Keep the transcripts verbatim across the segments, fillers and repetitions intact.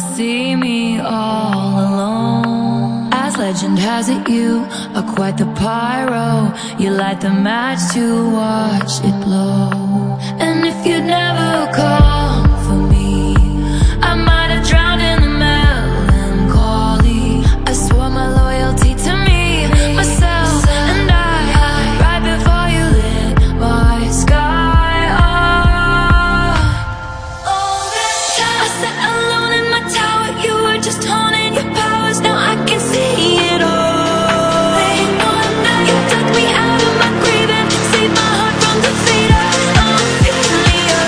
see me all alone. As legend has it, you are quite the pyro. You light the match to watch it blow. And if you'd never come for me, I might have drowned in the melancholy. I swore my loyalty to me, myself, and I, right before you lit my sky up. All that time I sat alone in my tower, you were just honing your powers. Now I can see it all. You took me out of my grave and saved my heart from defeat. I'm feeling you.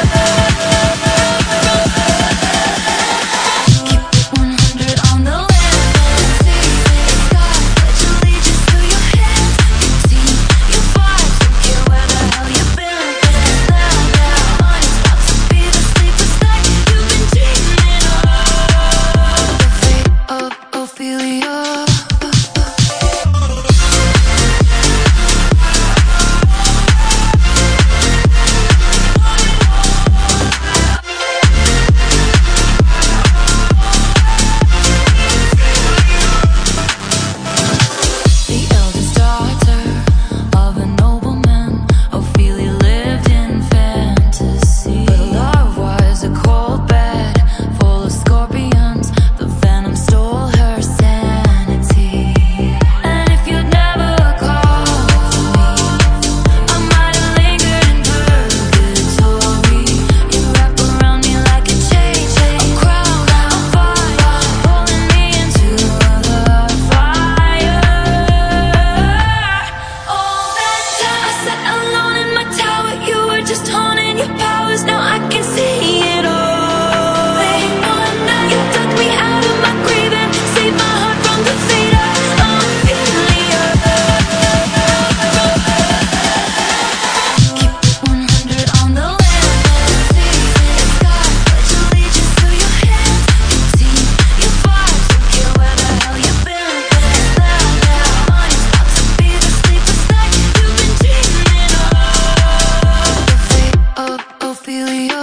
Keep it one hundred on the land. See the sky, pledge allegiance to your hands. Your team, your vibes, don't care where the hell you've been. Now, now, mine's about to be the sleepless night you've been dreaming of. The fate of Ophelia. The eldest daughter of a nobleman, Ophelia lived in fantasy. But her love was a cold bed full of scorpions. The venom stole her sanity. And if you'd never called for me, I might have lingered in purgatory. You wrap around me like a chain, a crown, a fire, pulling me into the fire. All that time I sat alone in my tower, you were just honing your powers. Now I can see it all. You took me out of my grave and saved my heart from defeat. I'm feeling you. Keep it one hundred on the land. See the sky, pledge allegiance to your hands. Your team, your vibes, don't care where the hell you've been. Now, now, mine's about to be the sleepless night you've been dreaming of. The fate of Ophelia.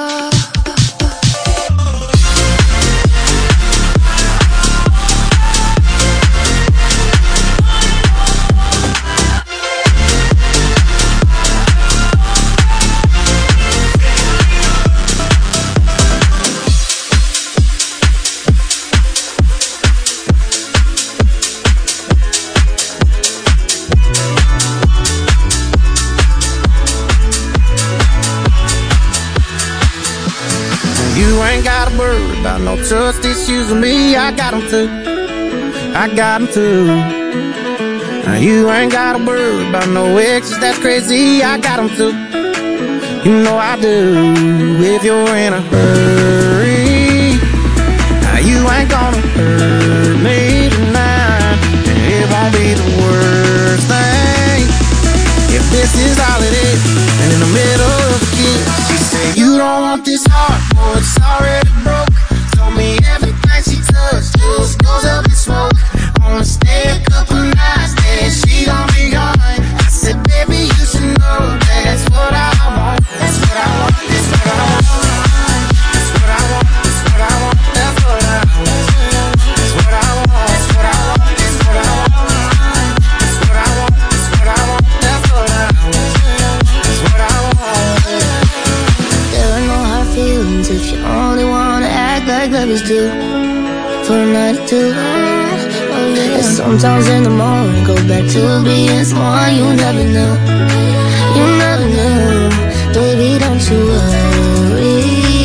You ain't gotta worry about no trust issues with me. I got them too. I got them too. Now you ain't gotta worry about no exes, that's crazy. I got them too. You know I do. If you're in a hurry, now you ain't gonna hurt me tonight. And it won't be the worst thing if this is all it is. And in the middle of the game, she said, you don't want this heart, boy, it's already broke. Told me everything she touched just goes up in smoke. Wanna stay a couple nights, then she gon' be gone. I said, baby, you should know that's what I want. That's what I want, that's what I want. That's what I want, that's what I want. That's what I want. That's what I want, that's what I want. That's what I want. That's what I want, that's what I want. That's what I want. That's what I want. There are no hard feelings if you only wanna act like lovers do. For a night or two. And sometimes in the morning go back to being someone you never knew. You never knew. Baby, don't you worry.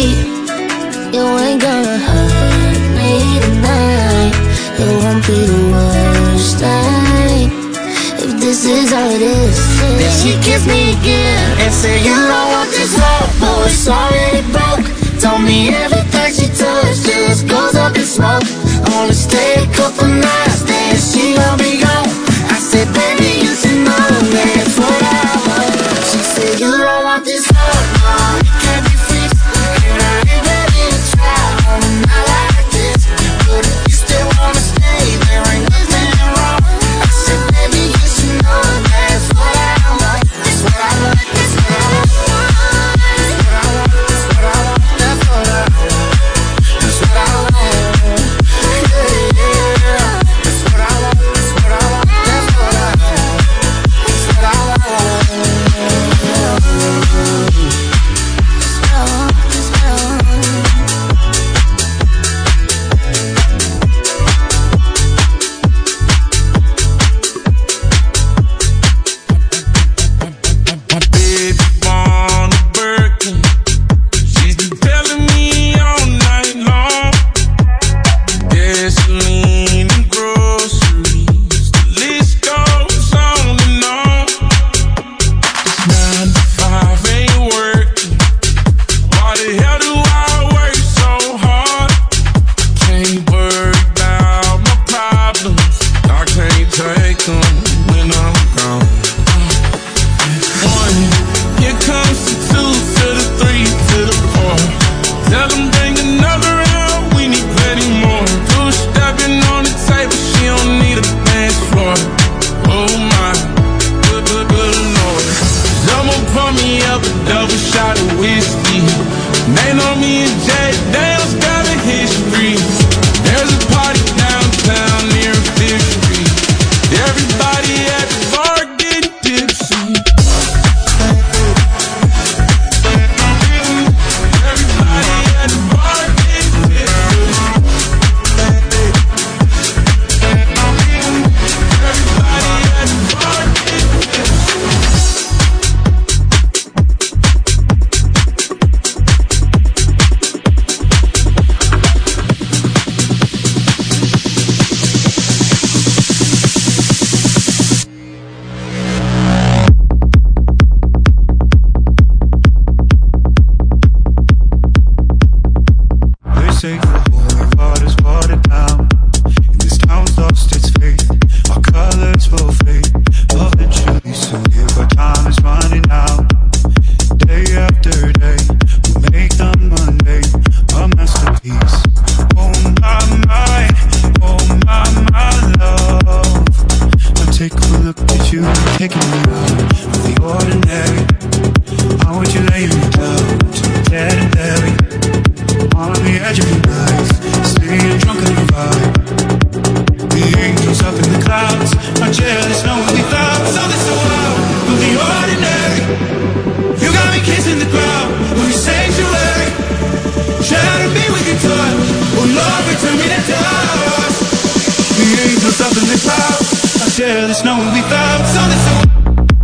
You ain't gonna hurt me tonight. It won't be the worst thing if this is all it is. Then she kissed me again and said, you don't want this heart, boy, it's already broke. Told me everything she touched just goes up in smoke. I wanna stay a couple nights, then she gon' be gone. I said, baby, you should know that's what I want. She said, you don't want this heart, no, it can't be fixed. And I ain't ready to try on a night like this. But if you still wanna stay, there ain't nothing wrong. I said, baby, you should know that's what I want. That's what I want, that's what I want. That's what I want, that's what I want. That's what I want, that's what I want. are jealous knowing we found something so wild from the ordinary. You got me kissing the ground when we sanctuary. Shatter me with your touch, oh Lord, return me to dust. The angels up in the clouds are jealous knowing we found something so wild.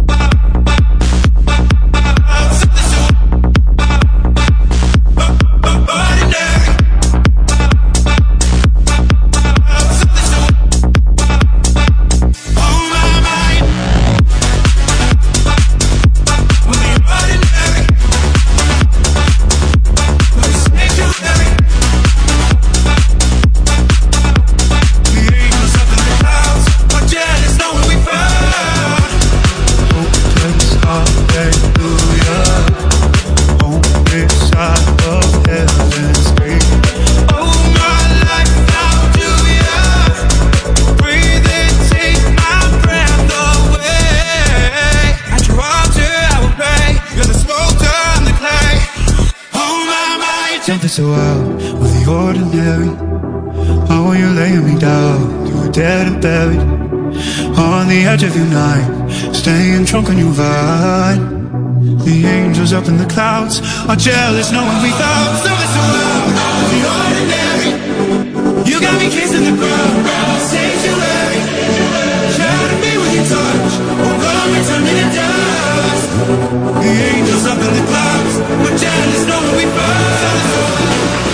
So out with the ordinary. Oh, you're laying me down, you were dead and buried on the edge of your night, staying drunk on your vine. The angels up in the clouds are jealous knowing we found something so out with the ordinary. You got me kissing the ground, sanctuary. Shatter me with your touch, oh God, return me to dust. The angels up in the clouds are jealous knowing we found something so out.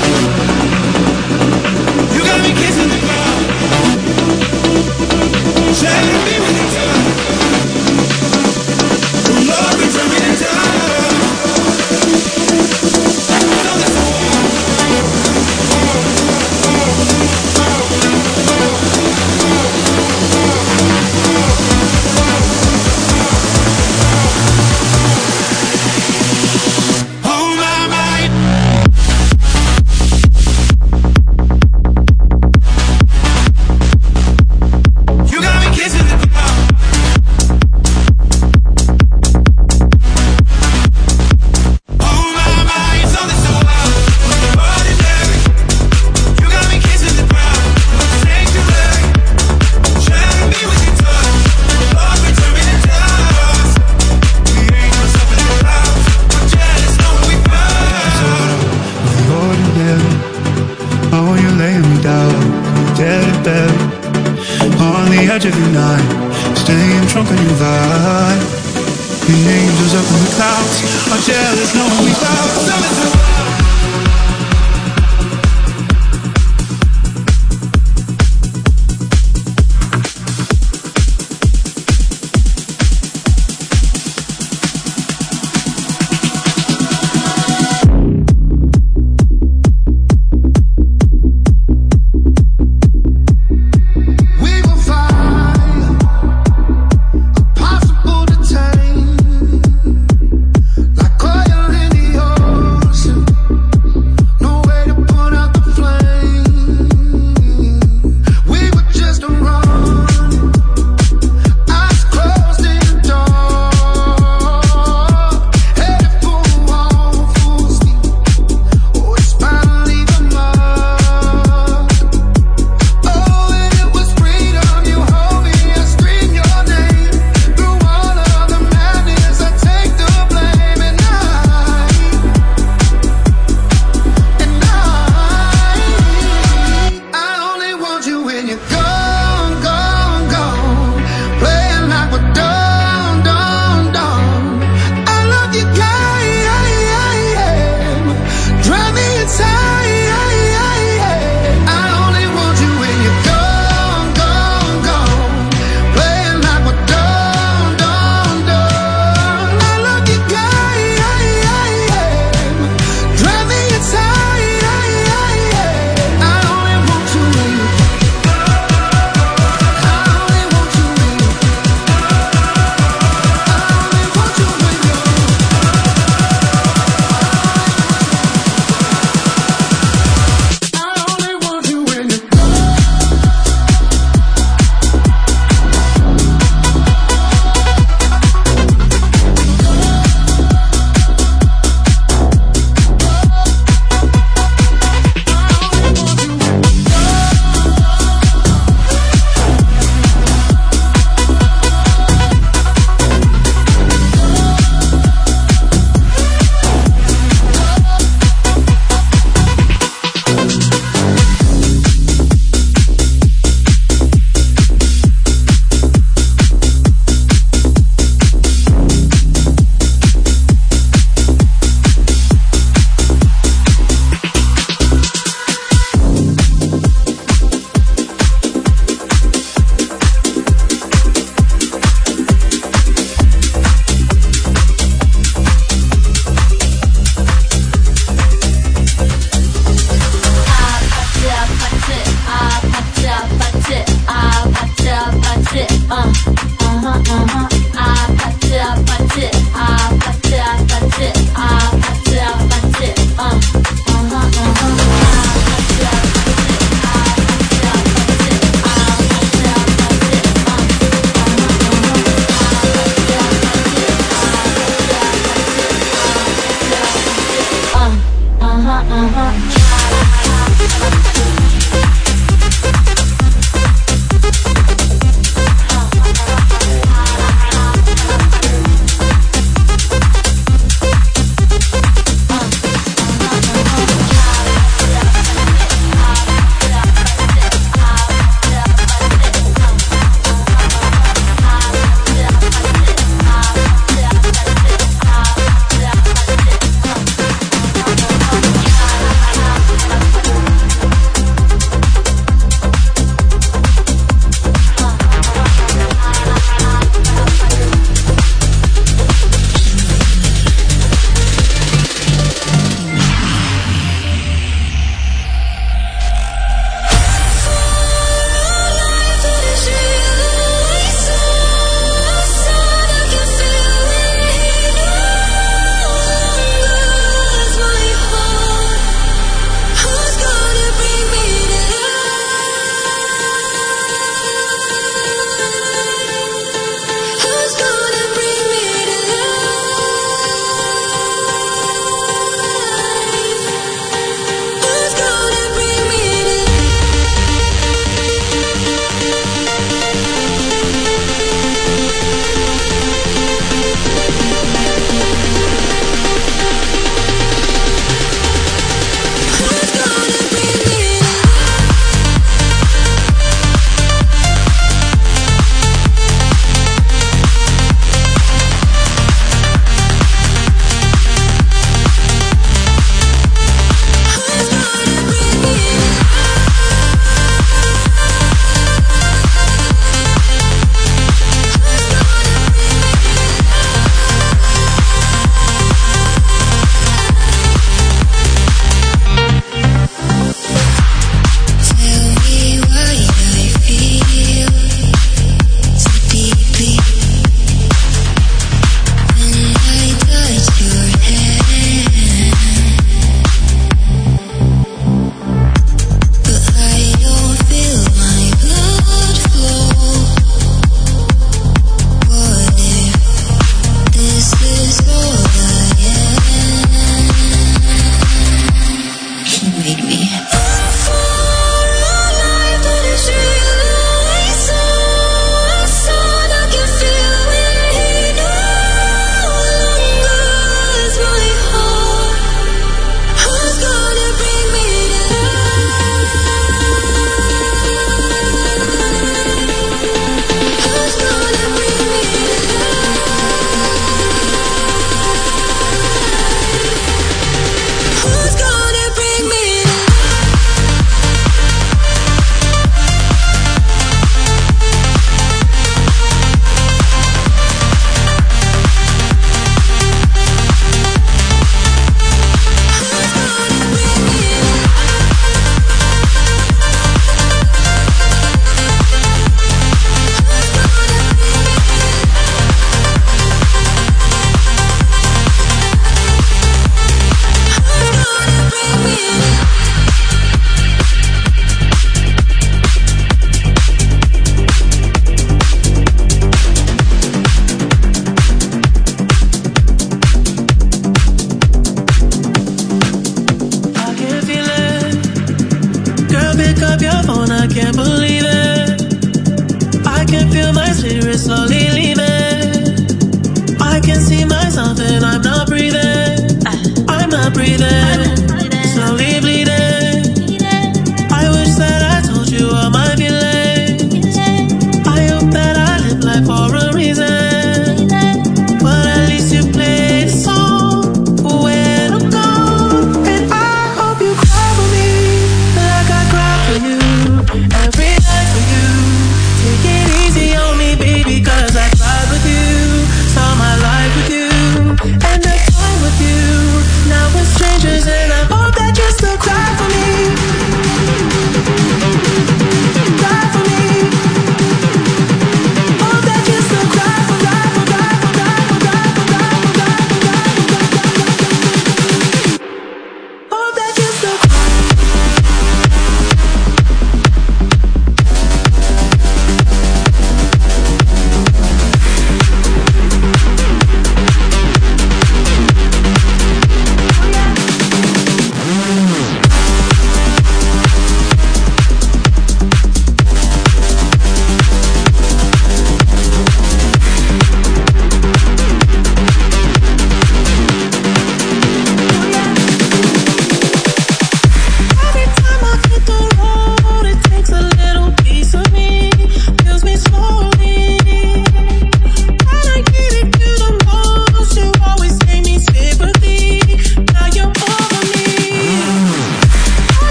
You got me kissing the ground, shatter me with your touch, oh Lord, return me to dust. Something so of your night, staying drunk on your vibe. The angels up in the clouds are jealous knowing we found something so like oil in the ocean.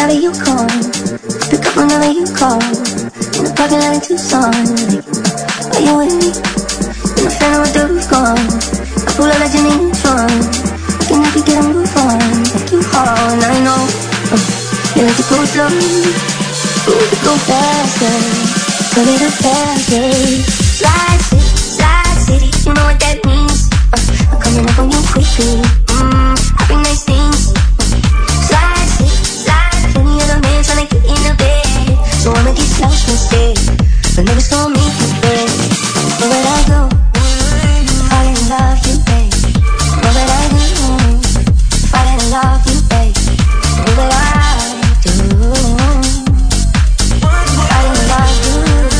whenever you call. Pick up whenever you call. In the parking lot in Tucson. Are you with me? In the fan with the roof gone. I pull up like Jimmy Neutron. Looking like you get a move on. Like you hard, and I know uh, you like to go slow. Ooh, to go faster. Tell me the faster. Slide city, slide city. You know what that means. uh, I'm coming up on you quickly. Mmm, happy nice things. Slide city, slide. Any other man tryna get in the bed. So I'ma get lost instead. But never saw me bed. Where would I go? Fall in love you, babe. Where would I go? Fall in love you, babe. What would I do? Fall in love you.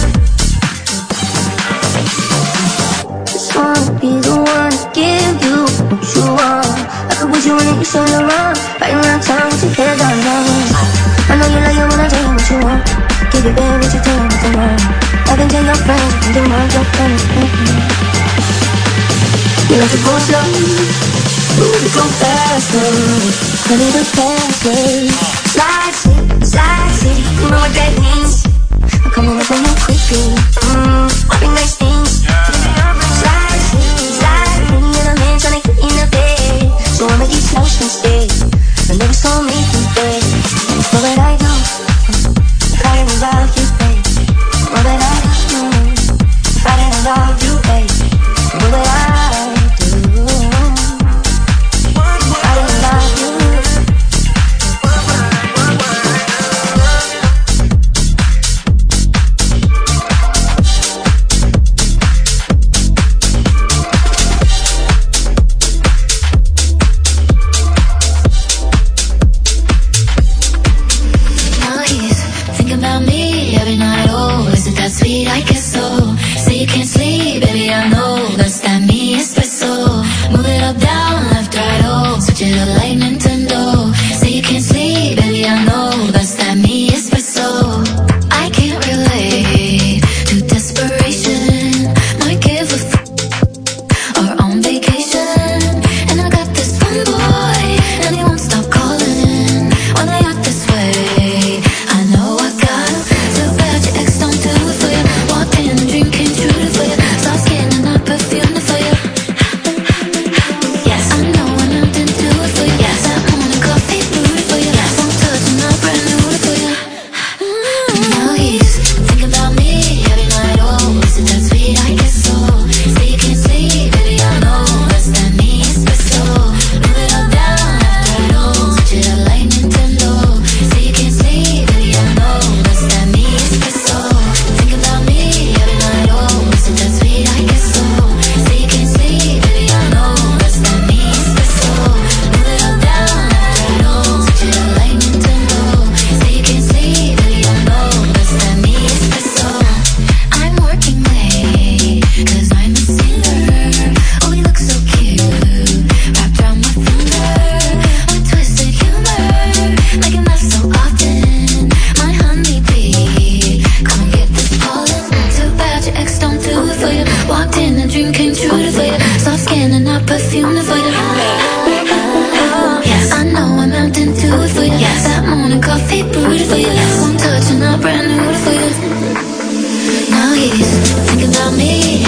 Just wanna be the one to give you what you want. I could put you in your shoulder around. Right around town with your head down low. I know you like it when I tell you what you want. Give you baby what you tell me what you want. I can tell your friends, you can do my job, you like to go slow, move to go faster. I need a password. Slide city, slide city, you know what that means. I'm coming up on you quickly. Mmm, happy nice things. Slide city, slide. Any other man tryna get in the bed. So I'ma get lost instead. I never saw me in bed. What would I do? Fall in love you, babe. What would I do? Fall in love you, babe. What would I do? Fall in love you. Now he's thinking about me every night. Oh, is it that sweet? I guess so. Say you can't sleep, baby, I know. That's that me espresso. Move it up, down, left, right, oh. Switch it up like Nintendo. Say you can't sleep, baby, I know. That's that me espresso. I can't relate to desperation. Might give a f or on vacation. And I got this fun boy, and he won't stop calling when I act this way. I know I got too bad your ex don't do it for you. Walked in, a dream came true for you. Soft skin and I perfumed it for you. Yes, I know I'm out and do it for you. Yes, that morning coffee brewed it for you. Yes, I'm touching up brand new it for you. Now he's thinking about me every night. Oh, is it that sweet? I guess so. Say you can't sleep, baby, I know. That's that me espresso. Move it up, down, left, right, oh. Switch it up like Nintendo. Say you can't sleep, baby, I know. That's that me espresso. Think about me every night. Oh, is it that sweet? I guess so. Say you can't sleep, baby, I know. That's that me espresso. Move it up, down, left, right, oh. Switch it up like Nintendo. Say you can't sleep, baby, I know. That's that me espresso. I'm working late, cause I'm a singer. Oh, you look so cute, wrapped around my finger. With twisted humor, making laugh so often. My honeybee, come and get this pollen. Too bad your ex don't do it for you. Walked in, a dream came true for you. Soft skin and I perfumed it for you. Yes, I know I'm out and do it for you. Yes, that morning coffee brewed it for you. Yes, I'm touching up brand new it for you. Now he's thinking about me